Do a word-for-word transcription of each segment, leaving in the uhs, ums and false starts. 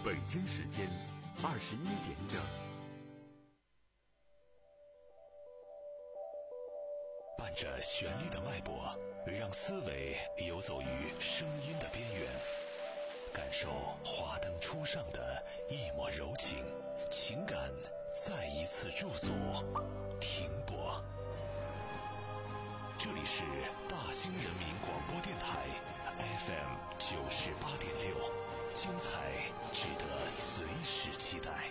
北京时间二十一点整。 伴着旋律的脉搏，让思维游走于声音的边缘，感受华灯初上的一抹柔情，情感再一次驻足停泊。这里是大兴人民广播电台 F M 九十八点六，精彩值得随时期待。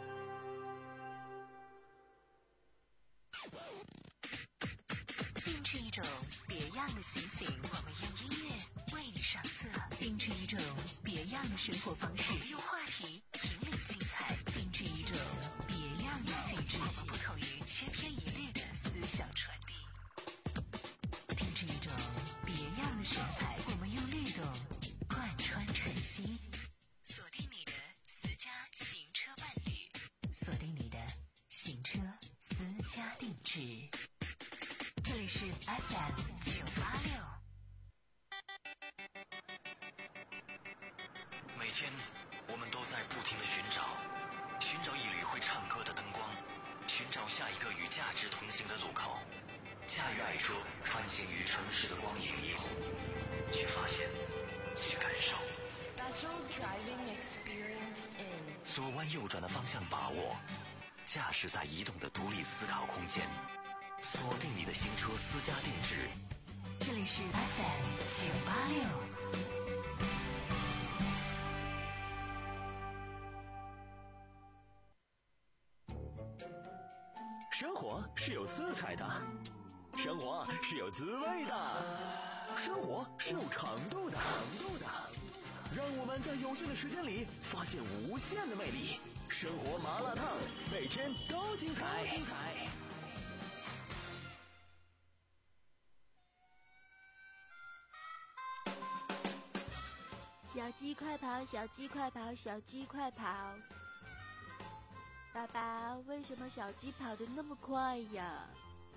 定制一种别样的心情，我们用音乐为你上色；定制一种别样的生活方式，我们用话题引领精彩；定制一种别样的气质，我们不同于千篇一律的思想传递；定制一种别样的神采，我们用律动贯穿晨曦。锁定你的私家行车伴侣，锁定你的行车私家定制。这里是 F M 九八六。 每天我们都在不停地寻找，寻找一缕会唱歌的灯光，寻找下一个与价值同行的路口，驾驭爱车穿行于城市的光影霓虹，去发现，去感受。 Special driving experience in 左弯右转的方向把握，驾驶在移动的独立思考空间。锁定你的行车私家定制， 这里是 F M 九八六。 生活是有色彩的，生活是有滋味的，生活是有长度的，长度的。让我们在有限的时间里发现无限的魅力。生活麻辣烫，每天都精彩，精彩。 小鸡快跑，小鸡快跑，小鸡快跑！爸爸，为什么小鸡跑得那么快呀？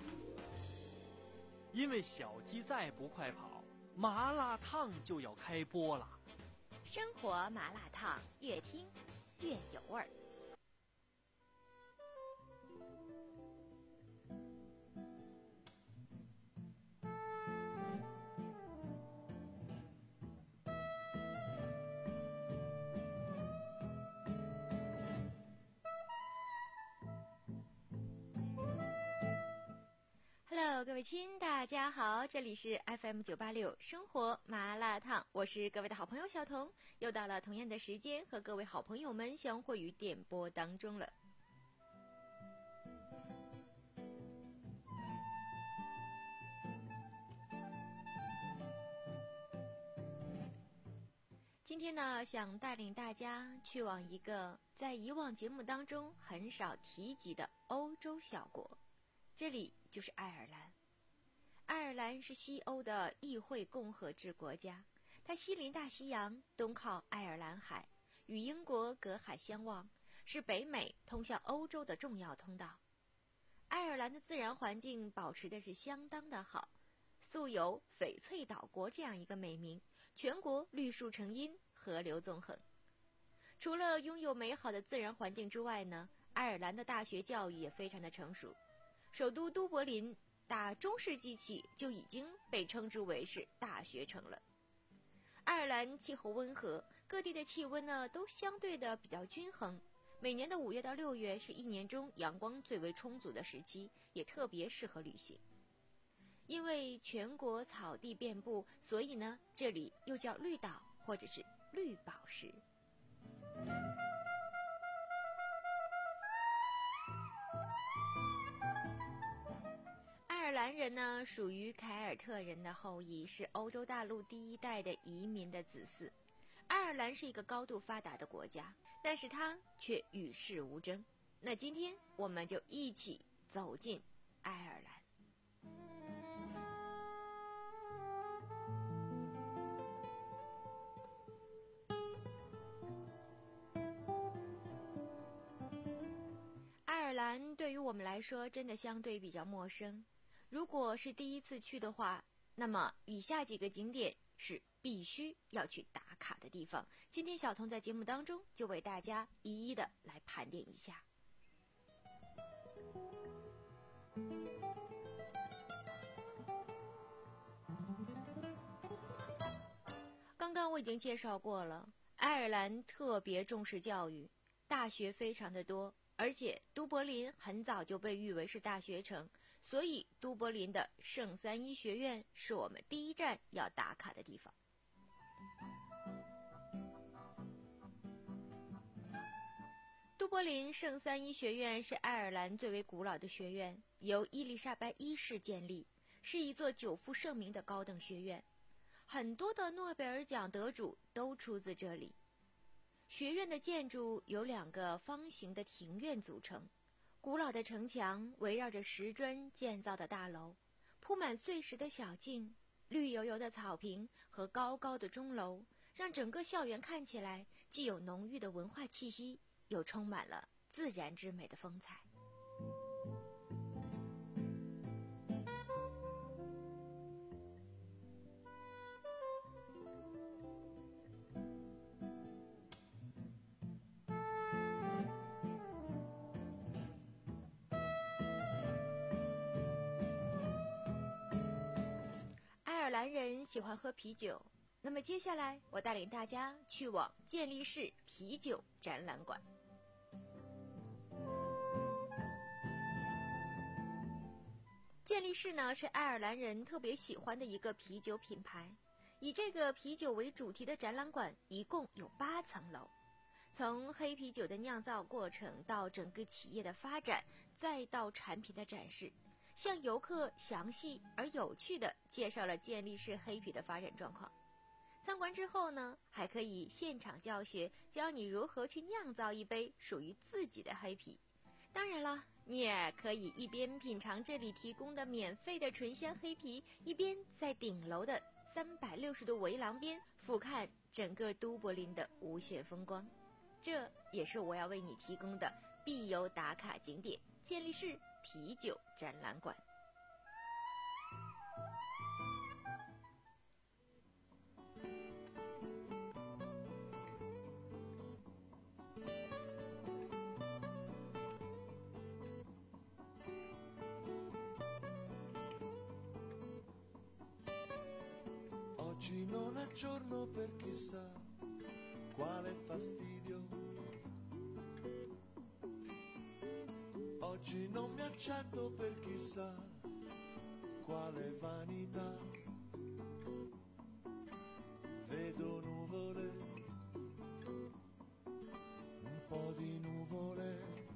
因为小鸡再不快跑，麻辣烫就要开播了。 生活麻辣烫，越听越有味儿。Hello， 各位亲，大家好，这里是 F M 九八六生活麻辣烫，我是各位的好朋友小彤，又到了同样的时间和各位好朋友们相会于电波当中了。今天呢，想带领大家去往一个在以往节目当中很少提及的欧洲小国，这里就是爱尔兰。爱尔兰是西欧的议会共和制国家，它西临大西洋，东靠爱尔兰海，与英国隔海相望，是北美通向欧洲的重要通道。爱尔兰的自然环境保持的是相当的好，素有翡翠岛国这样一个美名，全国绿树成荫，河流纵横。除了拥有美好的自然环境之外呢，爱尔兰的大学教育也非常的成熟。首都都柏林打中世纪起就已经被称之为是大学城了。爱尔兰气候温和，各地的气温呢都相对的比较均衡。每年的五月到六月是一年中阳光最为充足的时期，也特别适合旅行。因为全国草地遍布，所以呢这里又叫绿岛或者是绿宝石。爱尔兰人呢属于凯尔特人的后裔，是欧洲大陆第一代的移民的子嗣。爱尔兰是一个高度发达的国家，但是它却与世无争。那今天我们就一起走进爱尔兰。爱尔兰对于我们来说真的相对比较陌生，如果是第一次去的话，那么以下几个景点是必须要去打卡的地方，今天小童在节目当中就为大家一一的来盘点一下。刚刚我已经介绍过了，爱尔兰特别重视教育，大学非常的多，而且都柏林很早就被誉为是大学城，所以都柏林的圣三一学院是我们第一站要打卡的地方。都柏林圣三一学院是爱尔兰最为古老的学院，由伊丽莎白一世建立，是一座久负盛名的高等学院，很多的诺贝尔奖得主都出自这里。学院的建筑由两个方形的庭院组成，古老的城墙围绕着石砖建造的大楼，铺满碎石的小径，绿油油的草坪和高高的钟楼，让整个校园看起来既有浓郁的文化气息，又充满了自然之美的风采。爱尔兰人喜欢喝啤酒，那么接下来我带领大家去往健力士啤酒展览馆。健力士呢是爱尔兰人特别喜欢的一个啤酒品牌，以这个啤酒为主题的展览馆一共有八层楼，从黑啤酒的酿造过程到整个企业的发展，再到产品的展示，向游客详细而有趣地介绍了健力士黑啤的发展状况。参观之后呢，还可以现场教学，教你如何去酿造一杯属于自己的黑啤。当然了，你也可以一边品尝这里提供的免费的醇香黑啤，一边在顶楼的三百六十度围廊边俯瞰整个都柏林的无限风光。这也是我要为你提供的必游打卡景点——健力士啤酒展览馆。 Oggi non è giorno per chissà quale fastidio. Oggi non mi accetto per chissà quale vanità. Vedo nuvole, un po' di nuvole.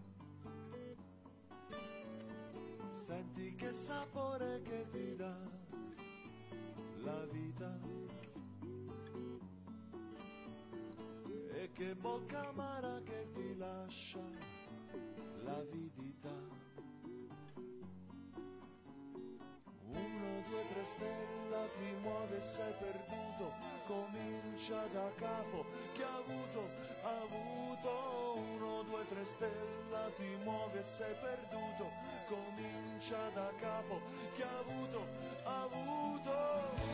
Senti che sapore che ti dà la vita e che bocca amara che ti lascia l'avidità. Uno, due, tre stella ti muove, sei perduto, comincia da capo, che ha avuto, ha avuto. Uno, due, tre stella ti muove, sei perduto, comincia da capo, che ha avuto, ha avuto.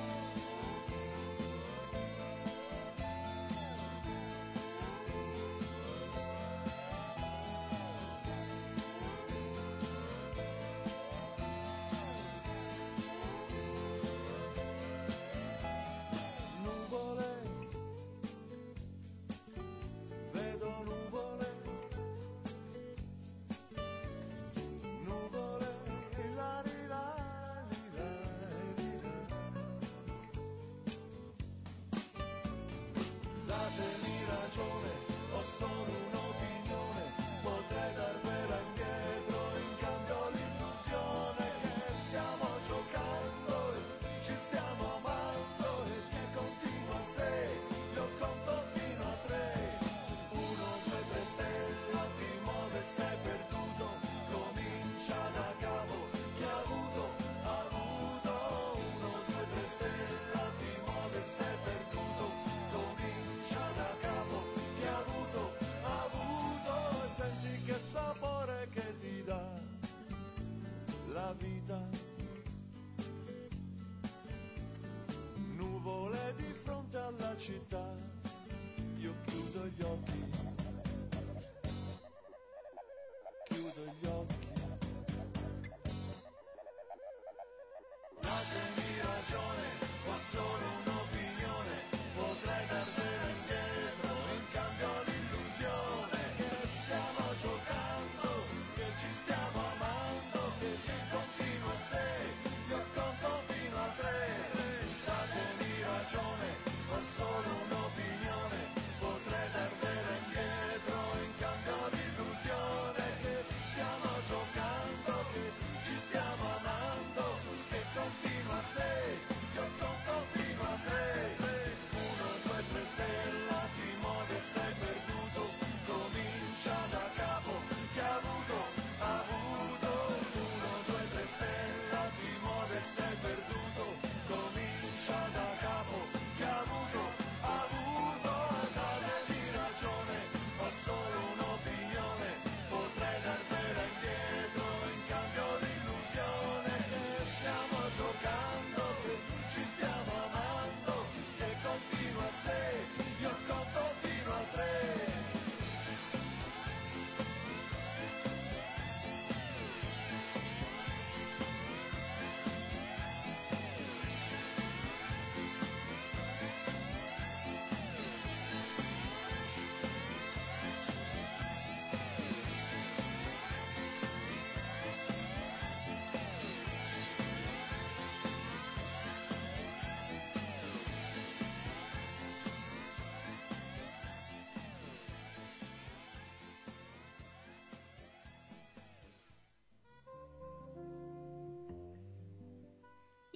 Datemi ragione, ho solo un'opinione, potrei dar per indietro in cambio l'illusione che stiamo giocando e ci stiamo amando e che continua a sé, io conto fino a tre. Uno, due, tre stella ti muove, sei perduto, comincia da capo, che ha avuto, ha avuto. Uno, due, tre stella ti muove, sei perduto, comincia da capo, che ha avuto, ha avuto.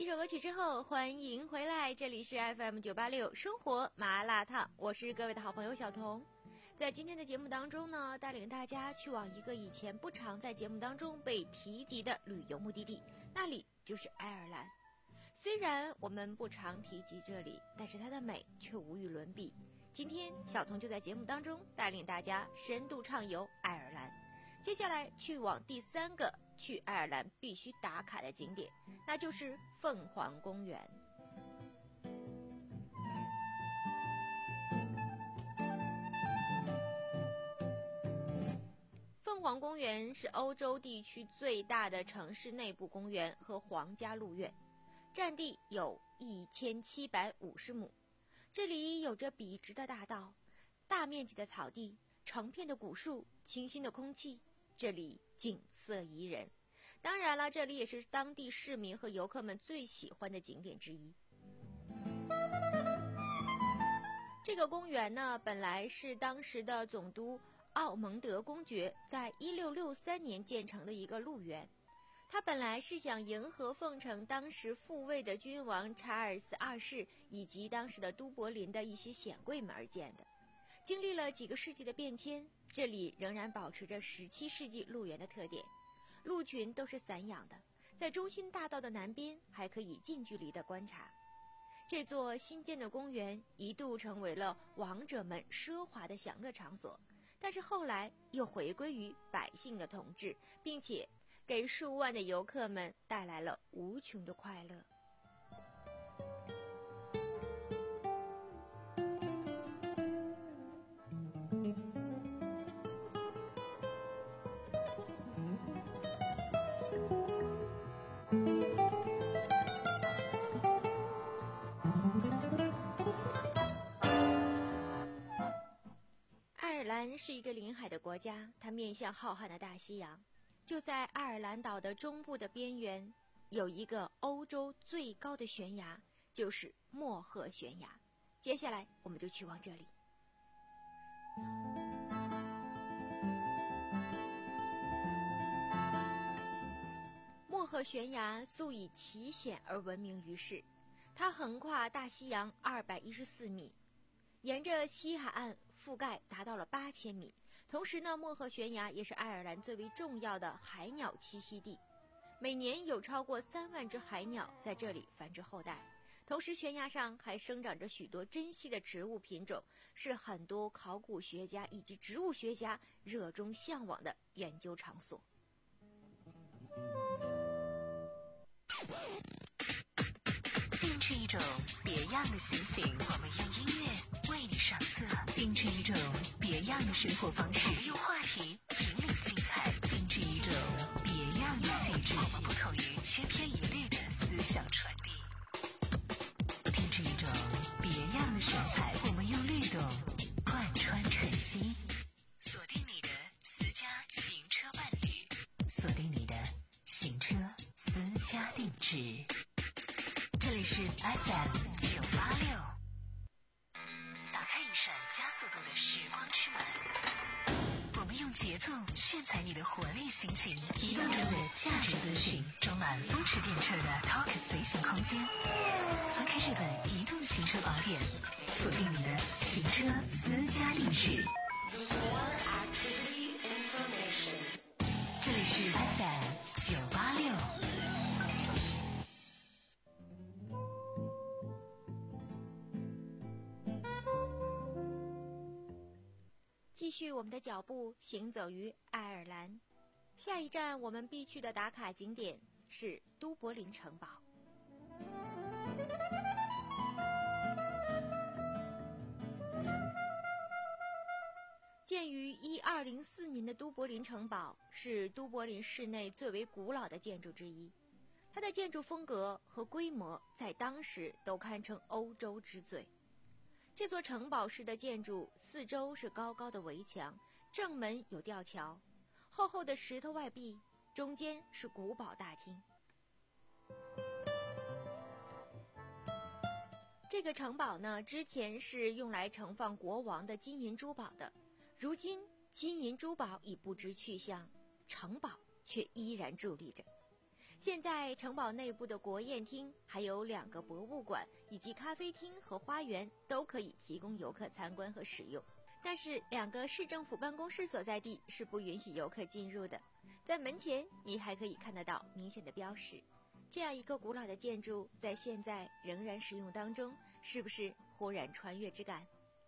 一首歌曲之后，欢迎回来，这里是 F M 九八六生活麻辣烫，我是各位的好朋友小彤。在今天的节目当中呢，带领大家去往一个以前不常在节目当中被提及的旅游目的地，那里就是爱尔兰。虽然我们不常提及这里，但是它的美却无与伦比。今天小彤就在节目当中带领大家深度畅游爱尔兰。接下来去往第三个去爱尔兰必须打卡的景点，那就是凤凰公园。凤凰公园是欧洲地区最大的城市内部公园和皇家鹿苑，占地有一千七百五十亩。这里有着笔直的大道、大面积的草地、成片的古树、清新的空气，这里景色宜人。当然了，这里也是当地市民和游客们最喜欢的景点之一。这个公园呢，本来是当时的总督奥蒙德公爵在一六六三年建成的一个鹿园。他本来是想迎合奉承当时复位的君王查尔斯二世以及当时的都柏林的一些显贵们而建的。经历了几个世纪的变迁，这里仍然保持着十七世纪鹿园的特点。鹿群都是散养的，在中心大道的南边还可以近距离的观察。这座新建的公园一度成为了王者们奢华的享乐场所，但是后来又回归于百姓的统治，并且给数万的游客们带来了无穷的快乐。爱尔兰是一个临海的国家，它面向浩瀚的大西洋。就在爱尔兰岛的中部的边缘，有一个欧洲最高的悬崖，就是莫赫悬崖。接下来我们就去往这里。莫赫悬崖素以奇险而闻名于世，它横跨大西洋二百一十四米，沿着西海岸覆盖达到了八千米。同时呢，莫赫悬崖也是爱尔兰最为重要的海鸟栖息地，每年有超过三万只海鸟在这里繁殖后代。同时，悬崖上还生长着许多珍稀的植物品种，是很多考古学家以及植物学家热衷向往的研究场所。 定制一种别样的心情，我们用音乐为你上色；定制一种别样的生活方式，我们用话题引领精彩；定制一种别样的气质，我们不同于千篇一律的思想传递；定制一种别样的神采，我们用律动贯穿晨曦。锁定你的私家行车伴侣，锁定你的行车私家定制。这里是 F M 九八六，打开一扇加速度的时光之门，我们用节奏炫彩你的活力心情，移动中的价值资讯，装满风驰电掣的 Talk 随行空间。翻开这本移动行车宝典，锁定你的行车私家定制。这里是 F M 九八六。 继续我们的脚步，行走于爱尔兰。下一站我们必去的打卡景点是都柏林城堡。建于一二零四年的都柏林城堡是都柏林市内最为古老的建筑之一，它的建筑风格和规模在当时都堪称欧洲之最。这座城堡式的建筑四周是高高的围墙，正门有吊桥，厚厚的石头外壁，中间是古堡大厅。这个城堡呢，之前是用来盛放国王的金银珠宝的，如今金银珠宝已不知去向，城堡却依然伫立着。 现在城堡内部的国宴厅还有两个博物馆以及咖啡厅和花园都可以提供游客参观和使用，但是两个市政府办公室所在地是不允许游客进入的。在门前你还可以看得到明显的标识。这样一个古老的建筑在现在仍然使用当中，是不是忽然穿越之感？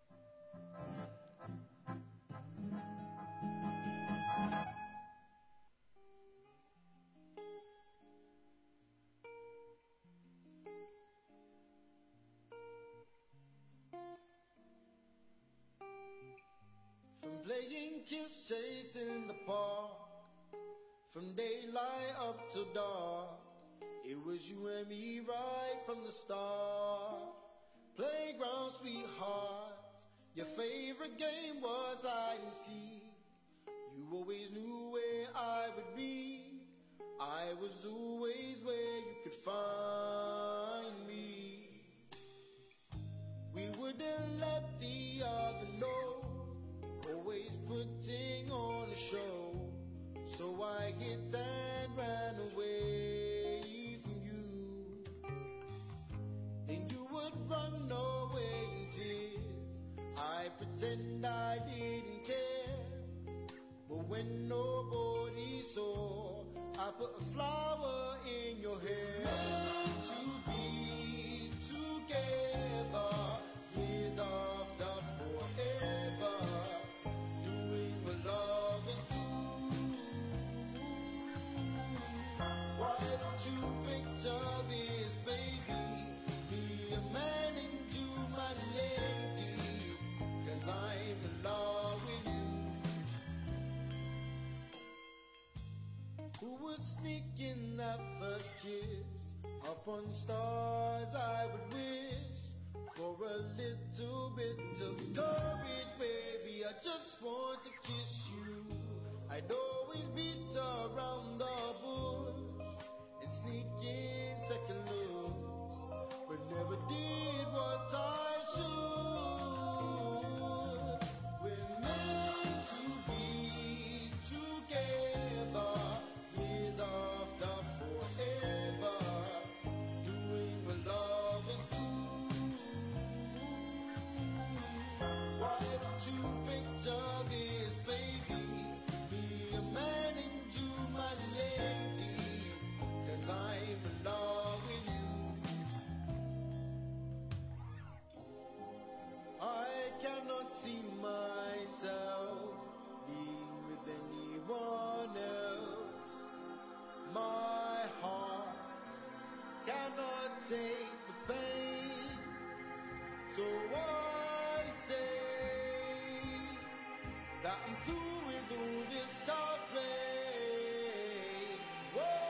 Playing kiss chase in the park, from daylight up till dark. It was you and me right from the start. Playground sweethearts, your favorite game was hide and seek. You always knew where I would be. I was always where you could find me. We wouldn't let the other know, always putting on a show. So I hit and ran away from you. And you would run away in tears. I pretend I didn't care. But when nobody saw, I put a flower in your hair. Meant to be together, years after forever. You picture this, baby, be a man and you my lady, 'cause I'm in love with you. Who would sneak in that first kiss? Upon stars I would wish for a little bit of courage, baby, I just want to kiss you. I'd always beat around the bush, sneak in second looks, but never did what I should. We're meant to be together, years after forever, doing what lovers do. Why don't you picture this, baby, be a man and you my lady, 'cause I'm in love with you. I cannot see myself being with anyone else. My heart cannot take the pain, so I say that I'm through with all this child's play. Whoa.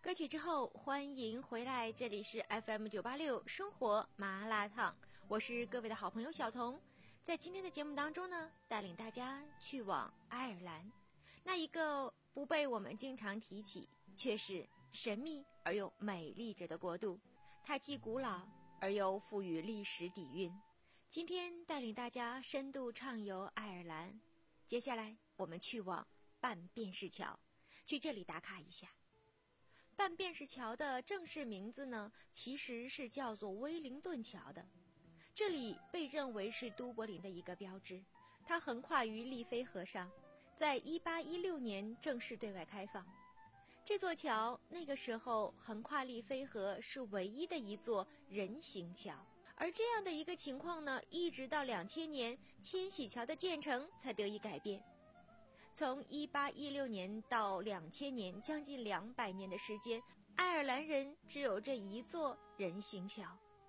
歌曲之后，欢迎回来，这里是 F M 九八六生活麻辣烫，我是各位的好朋友小彤。在今天的节目当中呢，带领大家去往爱尔兰，那一个不被我们经常提起，却是神秘而又美丽着的国度。它既古老而又富于历史底蕴。今天带领大家深度畅游爱尔兰，接下来我们去往半便士桥，去这里打卡一下。半便士桥的正式名字呢，其实是叫做威灵顿桥的。这里被认为是都柏林的一个标志，它横跨于利菲河上，在一八一六年正式对外开放。这座桥那个时候横跨利菲河是唯一的一座人行桥，而这样的一个情况呢，一直到两千年千禧桥的建成才得以改变。从一八一六年到两千年，将近两百年的时间，爱尔兰人只有这一座人行桥。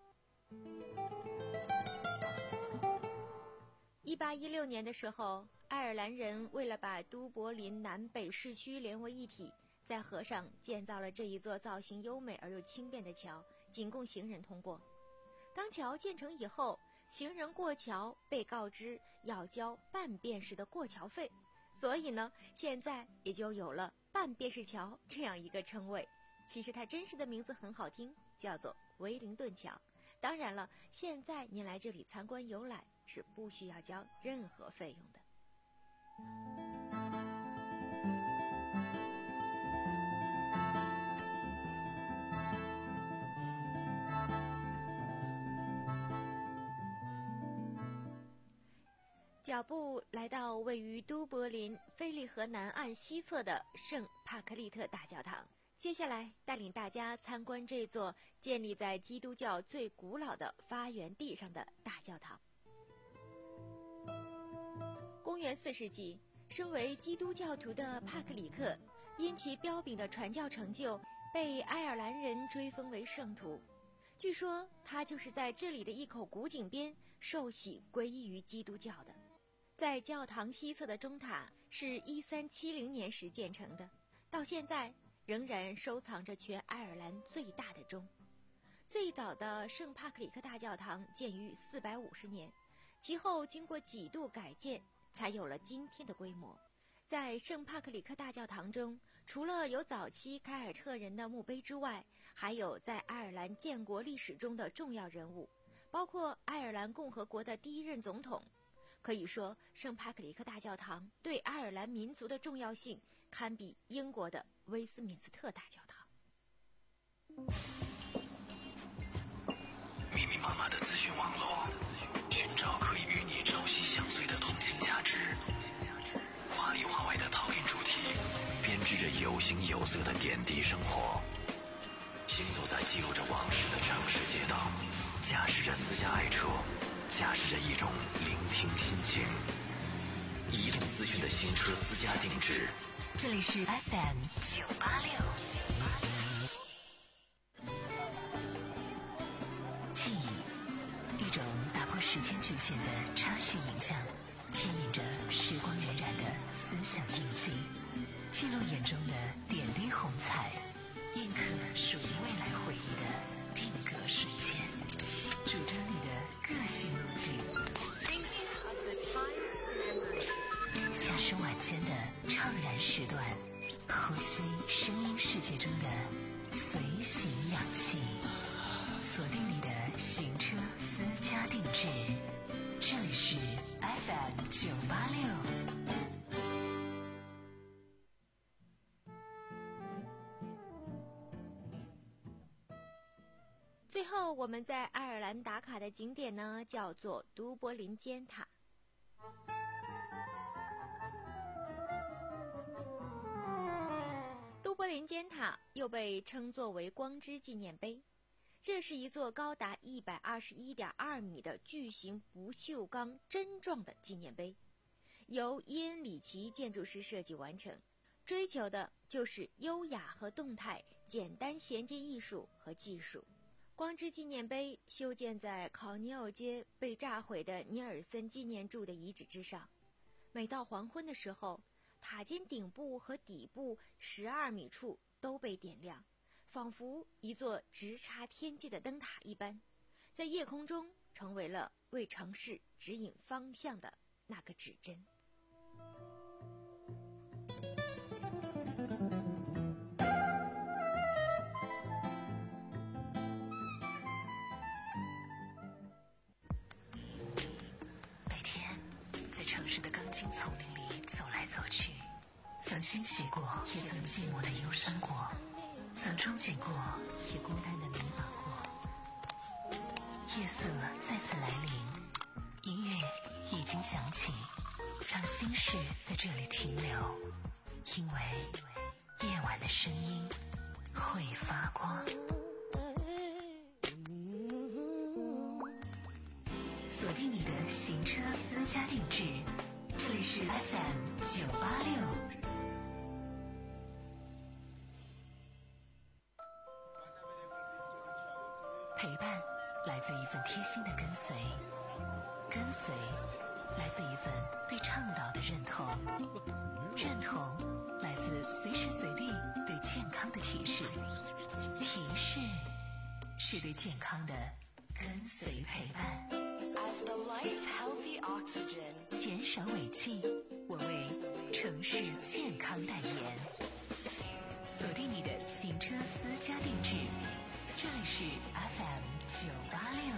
一八一六年的时候，爱尔兰人为了把都柏林南北市区连为一体，在河上建造了这一座造型优美而又轻便的桥，仅供行人通过。当桥建成以后，行人过桥被告知要交半便士的过桥费，所以呢，现在也就有了半便士桥这样一个称谓。其实它真实的名字很好听，叫做威灵顿桥。当然了，现在您来这里参观游览是不需要交任何费用的。脚步来到位于都柏林菲利河南岸西侧的圣帕克利特大教堂，接下来带领大家参观这座建立在基督教最古老的发源地上的大教堂。公元四世纪，身为基督教徒的帕克里克因其彪炳的传教成就被爱尔兰人追封为圣徒。据说他就是在这里的一口古井边受洗皈依于基督教的。在教堂西侧的钟塔是一三七零年时建成的，到现在仍然收藏着全爱尔兰最大的钟。最早的圣帕克里克大教堂建于四百五十年，其后经过几度改建，才有了今天的规模。在圣帕克里克大教堂中，除了有早期凯尔特人的墓碑之外，还有在爱尔兰建国历史中的重要人物，包括爱尔兰共和国的第一任总统。可以说，圣帕克里克大教堂对爱尔兰民族的重要性堪比英国的威斯敏斯特大教堂。 密密麻麻的资讯网络，寻找可以与你朝夕相随的同性价值。华里华外的讨论主题，编织着有形有色的点滴生活。行走在记录着往事的城市街道，驾驶着私家爱车，驾驶着一种聆听心情。移动资讯的新车私家定制， 这里是 F M 九八六。记忆，一种打破时间局限的插叙影像，牵引着时光荏苒的思想印记，记录眼中的点滴红彩，印刻属于未来回忆的定格瞬间，主张你的个性路径。驾驶晚间的怅然时段，呼吸声音世界中的随行氧气，锁定你的行车私家定制，这里是 F M 九八六。 最后我们在爱尔兰打卡的景点呢，叫做都柏林尖塔。都柏林尖塔又被称作为光之纪念碑，这是一座高达 一百二十一点二米的巨型不锈钢针状的纪念碑，由伊恩·里奇建筑师设计完成，追求的就是优雅和动态，简单衔接艺术和技术。光之纪念碑修建在考尼奥街被炸毁的尼尔森纪念柱的遗址之上，每到黄昏的时候，塔尖顶部和底部十二米处都被点亮， 仿佛一座直插天际的灯塔一般，在夜空中成为了为城市指引方向的那个指针。 每天在城市的钢筋丛林里走来走去，曾欣喜过，也曾寂寞的忧伤过，曾憧憬过，也孤单的迷茫过。夜色再次来临，音乐已经响起，让心事在这里停留，因为夜晚的声音会发光。锁定你的行车私家定制，这里是 F M 九八六。陪伴来自一份贴心的跟随，跟随来自一份对倡导的认同，认同来自随时随地对健康的提示，提示是对健康的跟随陪伴。 As the lights healthy oxygen， 减少尾气，我为城市健康代言。锁定你的行车私家定制，这里是 F M 九八六。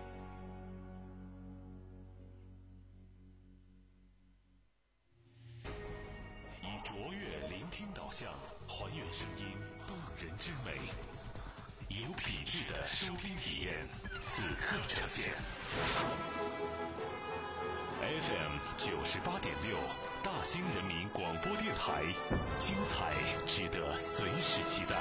以卓越聆听导向，还原声音动人之美，有品质的收听体验，此刻呈现。F M 九十八点六，大兴人民广播电台，精彩值得随时期待。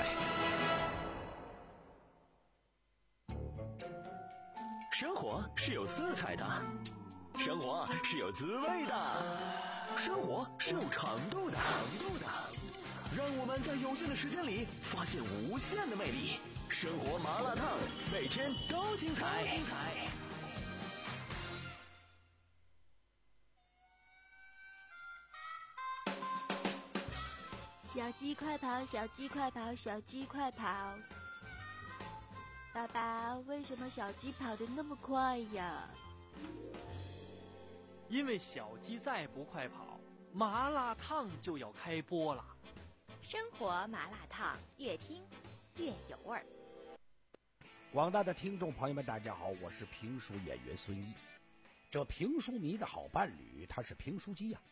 生活是有色彩的，生活是有滋味的，生活是有长度的，长度的。让我们在有限的时间里发现无限的魅力。生活麻辣烫，每天都精彩。精彩。 小鸡快跑，小鸡快跑，小鸡快跑！爸爸，为什么小鸡跑得那么快呀？ 因为小鸡再不快跑，麻辣烫就要开播了。 生活麻辣烫，越听越有味儿。 广大的听众朋友们，大家好，我是评书演员孙一。这评书迷的好伴侣，他是评书机呀、啊。